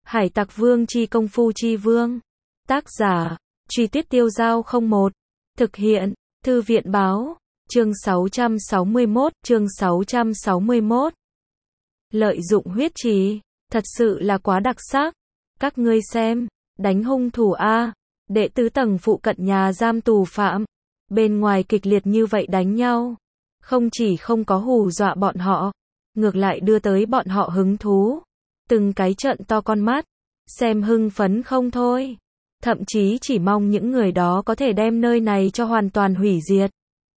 Hải Tặc Vương chi công phu chi vương. Tác giả, Truy Tuyết Tiêu Dao 01. Thực hiện, Thư viện báo. Chương 661. Lợi dụng huyết trì, thật sự là quá đặc sắc. Các ngươi xem, đánh hung thủ A, đệ tứ tầng phụ cận nhà giam tù phạm. Bên ngoài kịch liệt như vậy đánh nhau, không chỉ không có hù dọa bọn họ, ngược lại đưa tới bọn họ hứng thú. Từng cái trợn to con mắt, xem hưng phấn không thôi. Thậm chí chỉ mong những người đó có thể đem nơi này cho hoàn toàn hủy diệt.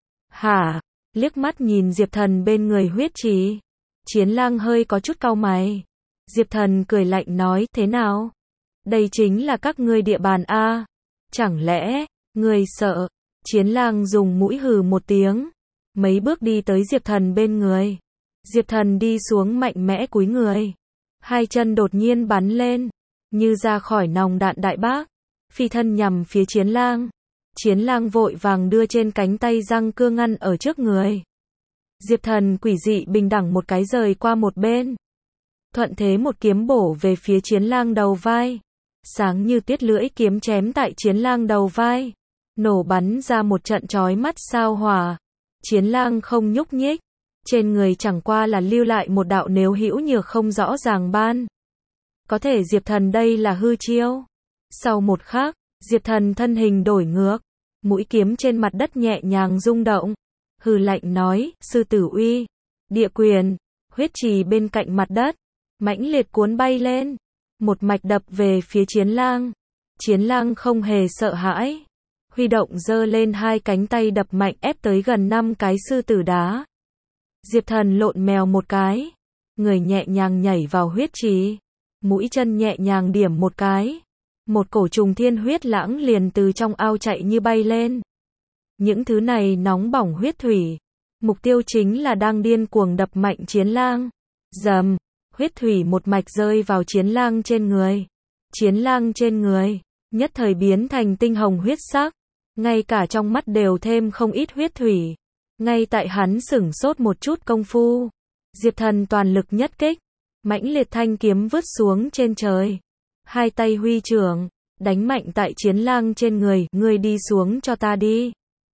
Hả? Liếc mắt nhìn Diệp Thần bên người huyết trì. Chiến Lang hơi có chút cau mày. Diệp Thần cười lạnh nói, thế nào? Đây chính là các ngươi địa bàn A. Chẳng lẽ, ngươi sợ? Chiến Lang dùng mũi hừ một tiếng. Mấy bước đi tới Diệp Thần bên người. Diệp Thần đi xuống mạnh mẽ cúi người. Hai chân đột nhiên bắn lên, như ra khỏi nòng đạn đại bác, phi thân nhằm phía Chiến Lang. Chiến Lang vội vàng đưa trên cánh tay răng cưa ngăn ở trước người. Diệp Thần quỷ dị bình đẳng một cái rời qua một bên. Thuận thế một kiếm bổ về phía Chiến Lang đầu vai. Sáng như tiết lưỡi kiếm chém tại Chiến Lang đầu vai. Nổ bắn ra một trận chói mắt sao hỏa. Chiến Lang không nhúc nhích. Trên người chẳng qua là lưu lại một đạo nếu hữu nhược không rõ ràng ban. Có thể Diệp Thần đây là hư chiêu. Sau một khắc, Diệp Thần thân hình đổi ngược. Mũi kiếm trên mặt đất nhẹ nhàng rung động. Hừ lạnh nói, sư tử uy. Địa quyền, huyết trì bên cạnh mặt đất. Mãnh liệt cuốn bay lên. Một mạch đập về phía Chiến Lang. Chiến Lang không hề sợ hãi. Huy động giơ lên hai cánh tay đập mạnh ép tới gần 5 cái sư tử đá. Diệp Thần lộn mèo một cái. Người nhẹ nhàng nhảy vào huyết trì. Mũi chân nhẹ nhàng điểm một cái. Một cổ trùng thiên huyết lãng liền từ trong ao chạy như bay lên. Những thứ này nóng bỏng huyết thủy. Mục tiêu chính là đang điên cuồng đập mạnh Chiến Lang. Dầm, huyết thủy một mạch rơi vào Chiến Lang trên người. Chiến Lang trên người, nhất thời biến thành tinh hồng huyết sắc. Ngay cả trong mắt đều thêm không ít huyết thủy. Ngay tại hắn sửng sốt một chút công phu. Diệp Thần toàn lực nhất kích. Mãnh liệt thanh kiếm vứt xuống trên trời. Hai tay huy trưởng, đánh mạnh tại Chiến Lang trên người, ngươi đi xuống cho ta đi.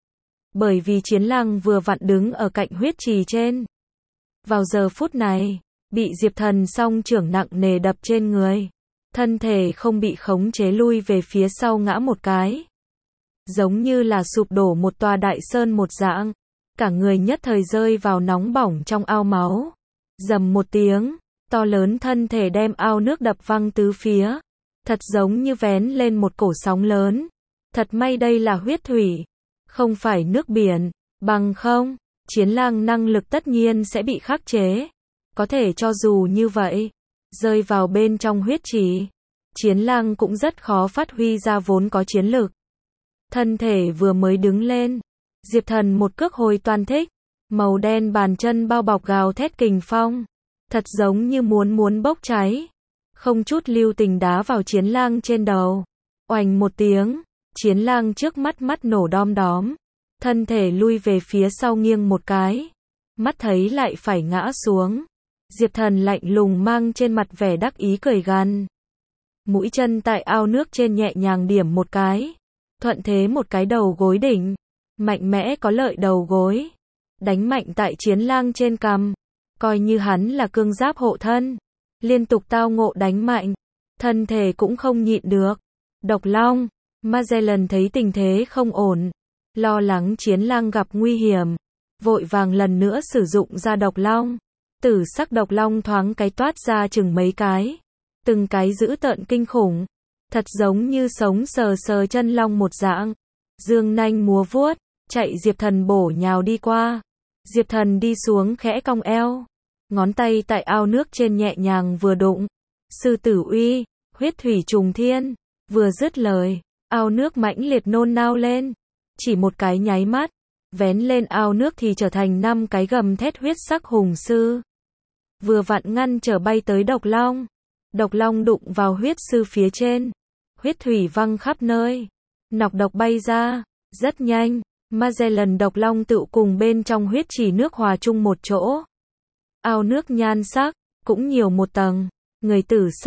Bởi vì Chiến Lang vừa vặn đứng ở cạnh huyết trì trên. Vào giờ phút này, bị Diệp Thần song trưởng nặng nề đập trên người. Thân thể không bị khống chế lui về phía sau ngã một cái. Giống như là sụp đổ một tòa đại sơn một dạng. Cả người nhất thời rơi vào nóng bỏng trong ao máu. Rầm một tiếng, to lớn thân thể đem ao nước đập văng tứ phía. Thật giống như vén lên một cổ sóng lớn. Thật may đây là huyết thủy, không phải nước biển, bằng không, Chiến Lang năng lực tất nhiên sẽ bị khắc chế. Có thể cho dù như vậy, rơi vào bên trong huyết trì, Chiến Lang cũng rất khó phát huy ra vốn có chiến lực. Thân thể vừa mới đứng lên, Diệp Thần một cước hồi toàn thích, màu đen bàn chân bao bọc gào thét kình phong, thật giống như muốn bốc cháy, không chút lưu tình đá vào Chiến Lang trên đầu. Oành một tiếng, Chiến Lang trước mắt nổ đom đóm, thân thể lui về phía sau nghiêng một cái, mắt thấy lại phải ngã xuống. Diệp Thần lạnh lùng mang trên mặt vẻ đắc ý cười gằn. Mũi chân tại ao nước trên nhẹ nhàng điểm một cái, thuận thế một cái đầu gối đỉnh, mạnh mẽ có lợi đầu gối, đánh mạnh tại Chiến Lang trên cằm, coi như hắn là cương giáp hộ thân, liên tục tao ngộ đánh mạnh, thân thể cũng không nhịn được. Độc Long, Magellan thấy tình thế không ổn, lo lắng Chiến Lang gặp nguy hiểm, vội vàng lần nữa sử dụng ra Độc Long. Tử sắc Độc Long thoáng cái toát ra chừng mấy cái, từng cái dữ tợn kinh khủng, thật giống như sống sờ chân long một dạng. Dương nanh múa vuốt, chạy Diệp Thần bổ nhào đi qua. Diệp Thần đi xuống khẽ cong eo, ngón tay tại ao nước trên nhẹ nhàng vừa đụng. Sư tử uy, huyết thủy trùng thiên. Vừa dứt lời, ao nước mãnh liệt nôn nao lên. Chỉ một cái nháy mắt, vén lên ao nước thì trở thành 5 cái gầm thét huyết sắc hùng sư. Vừa vặn ngăn trở bay tới Độc Long. Độc Long đụng vào huyết sư phía trên. Huyết thủy văng khắp nơi. Nọc độc bay ra. Rất nhanh, Magellan Độc Long tự cùng bên trong huyết trì nước hòa chung một chỗ. Ao nước nhan sắc, cũng nhiều một tầng. Người tử sắc,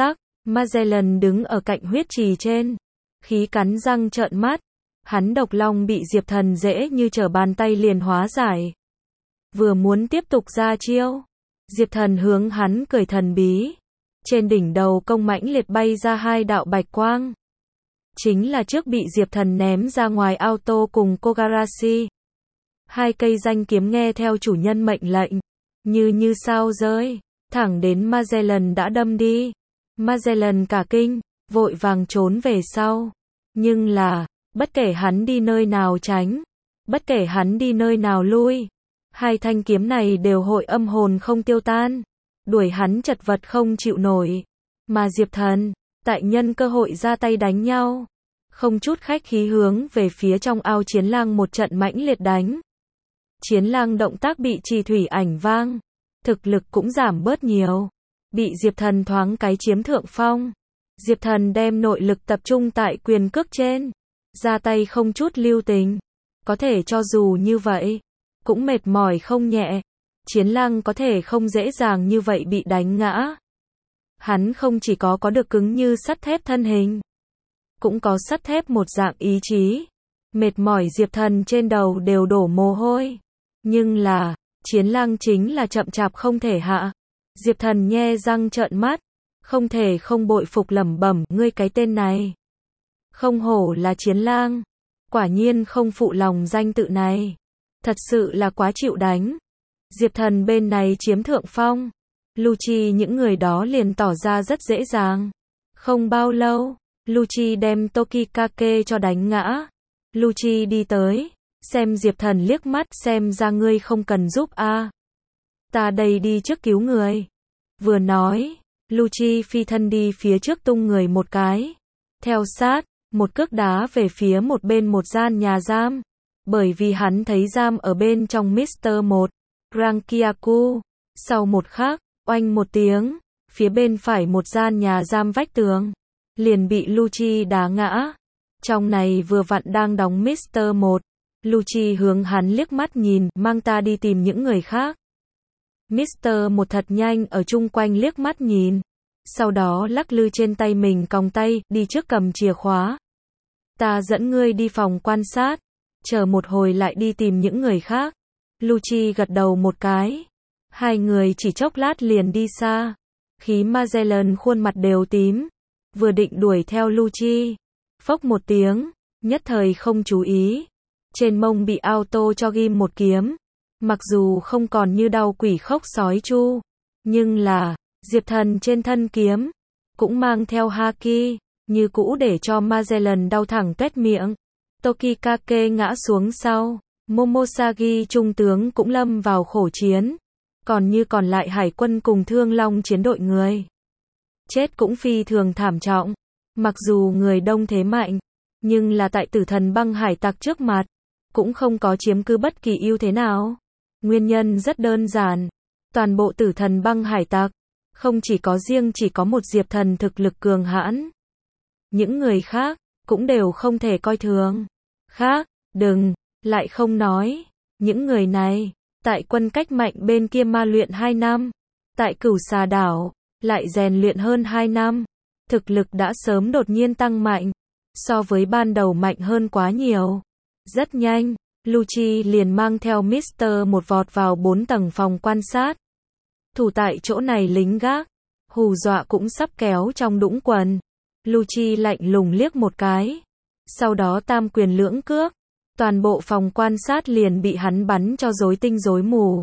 Magellan đứng ở cạnh huyết trì trên. Khí cắn răng trợn mắt. Hắn độc long bị Diệp Thần dễ như trở bàn tay liền hóa giải. Vừa muốn tiếp tục ra chiêu. Diệp Thần hướng hắn cười thần bí. Trên đỉnh đầu công mãnh liệt bay ra 2 đạo bạch quang. Chính là trước bị Diệp Thần ném ra ngoài auto cùng Kogarashi. 2 cây danh kiếm nghe theo chủ nhân mệnh lệnh. Như sao rơi. Thẳng đến Magellan đã đâm đi. Magellan cả kinh. Vội vàng trốn về sau. Nhưng là, bất kể hắn đi nơi nào tránh. Bất kể hắn đi nơi nào lui. 2 thanh kiếm này đều hội âm hồn không tiêu tan. Đuổi hắn chật vật không chịu nổi. Mà Diệp Thần, tại nhân cơ hội ra tay đánh nhau. Không chút khách khí hướng về phía trong ao Chiến Lang một trận mãnh liệt đánh. Chiến Lang động tác bị trì thủy ảnh vang. Thực lực cũng giảm bớt nhiều. Bị Diệp Thần thoáng cái chiếm thượng phong. Diệp Thần đem nội lực tập trung tại quyền cước trên. Ra tay không chút lưu tình. Có thể cho dù như vậy, cũng mệt mỏi không nhẹ. Chiến Lang có thể không dễ dàng như vậy bị đánh ngã. Hắn không chỉ có được cứng như sắt thép thân hình, cũng có sắt thép một dạng ý chí. Mệt mỏi Diệp Thần trên đầu đều đổ mồ hôi. Nhưng là, Chiến Lang chính là chậm chạp không thể hạ. Diệp Thần nhe răng trợn mắt, không thể không bội phục lẩm bẩm, ngươi cái tên này. Không hổ là Chiến Lang. Quả nhiên không phụ lòng danh tự này. Thật sự là quá chịu đánh. Diệp Thần bên này chiếm thượng phong. Lucci những người đó liền tỏ ra rất dễ dàng. Không bao lâu, Lucci đem Tokikake cho đánh ngã. Lucci đi tới, xem Diệp Thần liếc mắt, xem ra ngươi không cần giúp a. Ta đây đi trước cứu người. Vừa nói, Lucci phi thân đi phía trước tung người một cái. Theo sát, một cước đá về phía một bên một gian nhà giam. Bởi vì hắn thấy giam ở bên trong Mr. 1, Rankiaku. Sau một khắc, oanh một tiếng, phía bên phải một gian nhà giam vách tường, liền bị Lucci đá ngã. Trong này vừa vặn đang đóng Mr. 1. Lucci hướng hắn liếc mắt nhìn, mang ta đi tìm những người khác. Mr. 1 thật nhanh ở chung quanh liếc mắt nhìn. Sau đó lắc lư trên tay mình còng tay, đi trước cầm chìa khóa. Ta dẫn ngươi đi phòng quan sát. Chờ một hồi lại đi tìm những người khác. Lucci gật đầu một cái. 2 người chỉ chốc lát liền đi xa. Khí Magellan khuôn mặt đều tím. Vừa định đuổi theo Lucci. Phốc một tiếng. Nhất thời không chú ý. Trên mông bị auto cho ghim một kiếm. Mặc dù không còn như đau quỷ khóc sói chu. Nhưng là, Diệp Thần trên thân kiếm. Cũng mang theo haki. Như cũ để cho Magellan đau thẳng tuét miệng. Tokikake ngã xuống sau. Momosagi trung tướng cũng lâm vào khổ chiến. Còn lại hải quân cùng Thương Long chiến đội người. Chết cũng phi thường thảm trọng. Mặc dù người đông thế mạnh, nhưng là tại Tử Thần băng hải tặc trước mặt, cũng không có chiếm cứ bất kỳ ưu thế nào. Nguyên nhân rất đơn giản. Toàn bộ Tử Thần băng hải tặc, không chỉ có một Diệp Thần thực lực cường hãn. Những người khác, cũng đều không thể coi thường. Khác, đừng, lại không nói. Những người này, tại quân cách mạnh bên kia ma luyện 2 năm. Tại Cửu Xà đảo, lại rèn luyện hơn 2 năm. Thực lực đã sớm đột nhiên tăng mạnh. So với ban đầu mạnh hơn quá nhiều. Rất nhanh, Lucci liền mang theo Mr. 1 vọt vào 4 tầng phòng quan sát. Thủ tại chỗ này lính gác, hù dọa cũng sắp kéo trong đũng quần. Lucci lạnh lùng liếc một cái. Sau đó tam quyền lưỡng cước. Toàn bộ phòng quan sát liền bị hắn bắn cho rối tinh rối mù.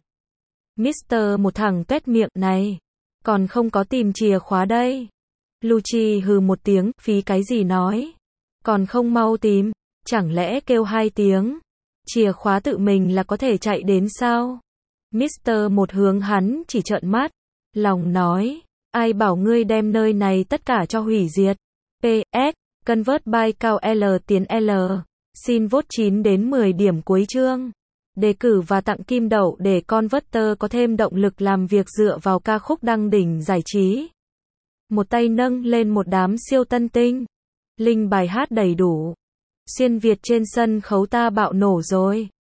Mr. 1 thẳng tuét miệng này. Còn không có tìm chìa khóa đây. Lucci hừ một tiếng, phí cái gì nói. Còn không mau tìm, chẳng lẽ kêu 2 tiếng. Chìa khóa tự mình là có thể chạy đến sao? Mr. 1 hướng hắn chỉ trợn mắt. Lòng nói, ai bảo ngươi đem nơi này tất cả cho hủy diệt. PS, convert by cao L tiến L. Xin vote 9 đến 10 điểm cuối chương. Đề cử và tặng kim đậu để Converter có thêm động lực làm việc dựa vào ca khúc đăng đỉnh giải trí. Một tay nâng lên một đám siêu tân tinh. Link bài hát đầy đủ. Xuyên Việt trên sân khấu ta bạo nổ rồi.